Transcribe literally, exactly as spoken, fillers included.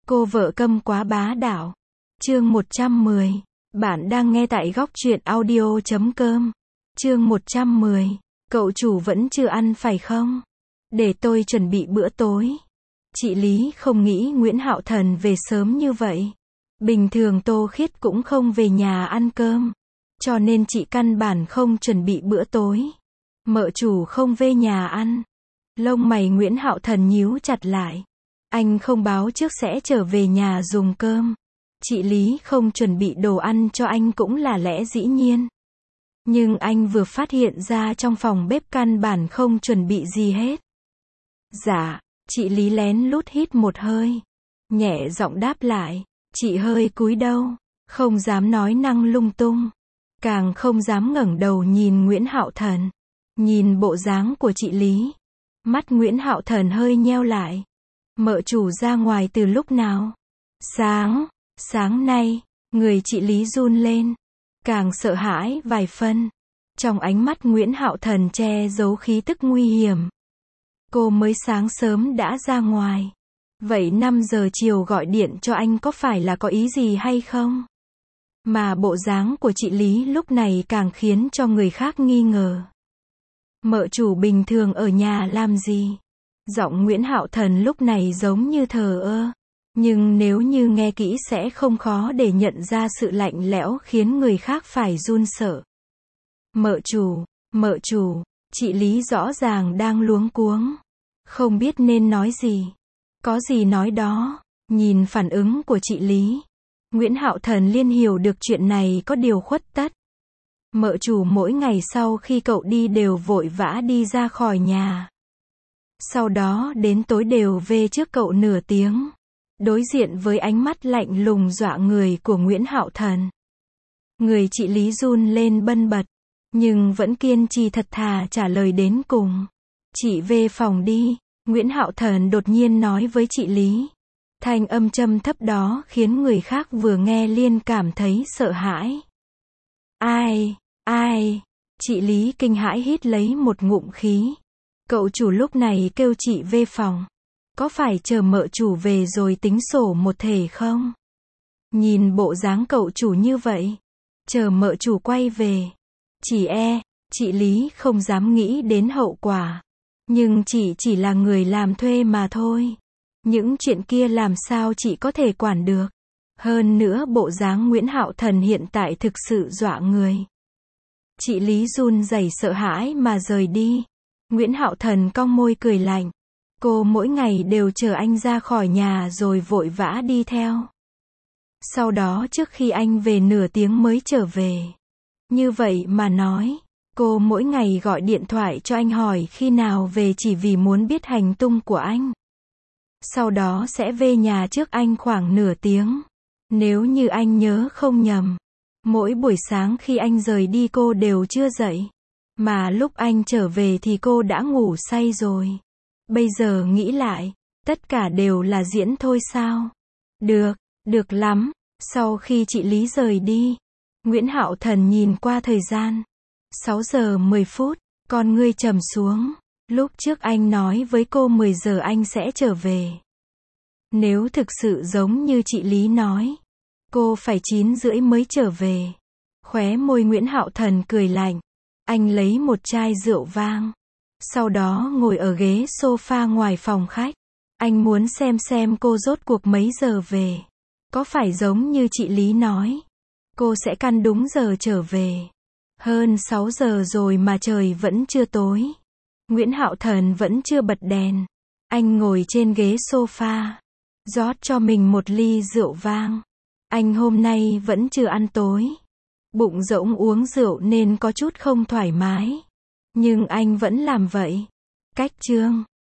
Cô vợ câm quá bá đạo. Chương một trăm mười. Bạn đang nghe tại góc truyện audio chấm com. Chương một trăm mười. Cậu chủ vẫn chưa ăn phải không? Để tôi chuẩn bị bữa tối. Chị Lý không nghĩ Nguyễn Hạo Thần về sớm như vậy. Bình thường Tô Khiết cũng không về nhà ăn cơm. Cho nên chị căn bản không chuẩn bị bữa tối. Mợ chủ không về nhà ăn. Lông mày Nguyễn Hạo Thần nhíu chặt lại. Anh không báo trước sẽ trở về nhà dùng cơm. Chị Lý không chuẩn bị đồ ăn cho anh cũng là lẽ dĩ nhiên. Nhưng anh vừa phát hiện ra trong phòng bếp căn bản không chuẩn bị gì hết. Dạ, chị Lý lén lút hít một hơi. Nhẹ giọng đáp lại. Chị hơi cúi đầu, không dám nói năng lung tung. Càng không dám ngẩng đầu nhìn Nguyễn Hạo Thần. Nhìn bộ dáng của chị Lý. Mắt Nguyễn Hạo Thần hơi nheo lại. Mợ chủ ra ngoài từ lúc nào? Sáng, sáng nay, người chị Lý run lên. Càng sợ hãi vài phân. Trong ánh mắt Nguyễn Hạo Thần che giấu khí tức nguy hiểm. Cô mới sáng sớm đã ra ngoài. Vậy năm giờ chiều gọi điện cho anh có phải là có ý gì hay không? Mà bộ dáng của chị Lý lúc này càng khiến cho người khác nghi ngờ. Mợ chủ bình thường ở nhà làm gì? Giọng Nguyễn Hạo Thần lúc này giống như thờ ơ. Nhưng nếu như nghe kỹ sẽ không khó để nhận ra sự lạnh lẽo khiến người khác phải run sợ. Mợ chủ, mợ chủ, chị Lý rõ ràng đang luống cuống. Không biết nên nói gì. Có gì nói đó. Nhìn phản ứng của chị Lý. Nguyễn Hạo Thần liên hiểu được chuyện này có điều khuất tất. Mợ chủ mỗi ngày sau khi cậu đi đều vội vã đi ra khỏi nhà. Sau đó đến tối đều về trước cậu nửa tiếng. Đối diện với ánh mắt lạnh lùng dọa người của Nguyễn Hạo Thần. Người chị Lý run lên bần bật. Nhưng vẫn kiên trì thật thà trả lời đến cùng. Chị về phòng đi. Nguyễn Hạo Thần đột nhiên nói với chị Lý. Thanh âm trầm thấp đó khiến người khác vừa nghe liên cảm thấy sợ hãi. Ai, ai, chị Lý kinh hãi hít lấy một ngụm khí. Cậu chủ lúc này kêu chị về phòng. Có phải chờ mợ chủ về rồi tính sổ một thể không? Nhìn bộ dáng cậu chủ như vậy. Chờ mợ chủ quay về. Chỉ e, chị Lý không dám nghĩ đến hậu quả. Nhưng chị chỉ là người làm thuê mà thôi. Những chuyện kia làm sao chị có thể quản được. Hơn nữa bộ dáng Nguyễn Hạo Thần hiện tại thực sự dọa người. Chị Lý run rẩy sợ hãi mà rời đi. Nguyễn Hạo Thần cong môi cười lạnh. Cô mỗi ngày đều chờ anh ra khỏi nhà rồi vội vã đi theo. Sau đó trước khi anh về nửa tiếng mới trở về. Như vậy mà nói, cô mỗi ngày gọi điện thoại cho anh hỏi khi nào về chỉ vì muốn biết hành tung của anh. Sau đó sẽ về nhà trước anh khoảng nửa tiếng. Nếu như anh nhớ không nhầm, mỗi buổi sáng khi anh rời đi cô đều chưa dậy. Mà lúc anh trở về thì cô đã ngủ say rồi. Bây giờ nghĩ lại, tất cả đều là diễn thôi sao? Được, được lắm. Sau khi chị Lý rời đi, Nguyễn Hạo Thần nhìn qua thời gian. sáu giờ mười phút, con ngươi trầm xuống. Lúc trước anh nói với cô mười giờ anh sẽ trở về. Nếu thực sự giống như chị Lý nói, cô phải chín rưỡi mới trở về. Khóe môi Nguyễn Hạo Thần cười lạnh. Anh lấy một chai rượu vang. Sau đó ngồi ở ghế sofa ngoài phòng khách. Anh muốn xem xem cô rốt cuộc mấy giờ về. Có phải giống như chị Lý nói, cô sẽ căn đúng giờ trở về. Hơn sáu giờ rồi mà trời vẫn chưa tối. Nguyễn Hạo Thần vẫn chưa bật đèn. Anh ngồi trên ghế sofa, rót cho mình một ly rượu vang. Anh hôm nay vẫn chưa ăn tối. Bụng rỗng uống rượu nên có chút không thoải mái. Nhưng anh vẫn làm vậy. Cách chương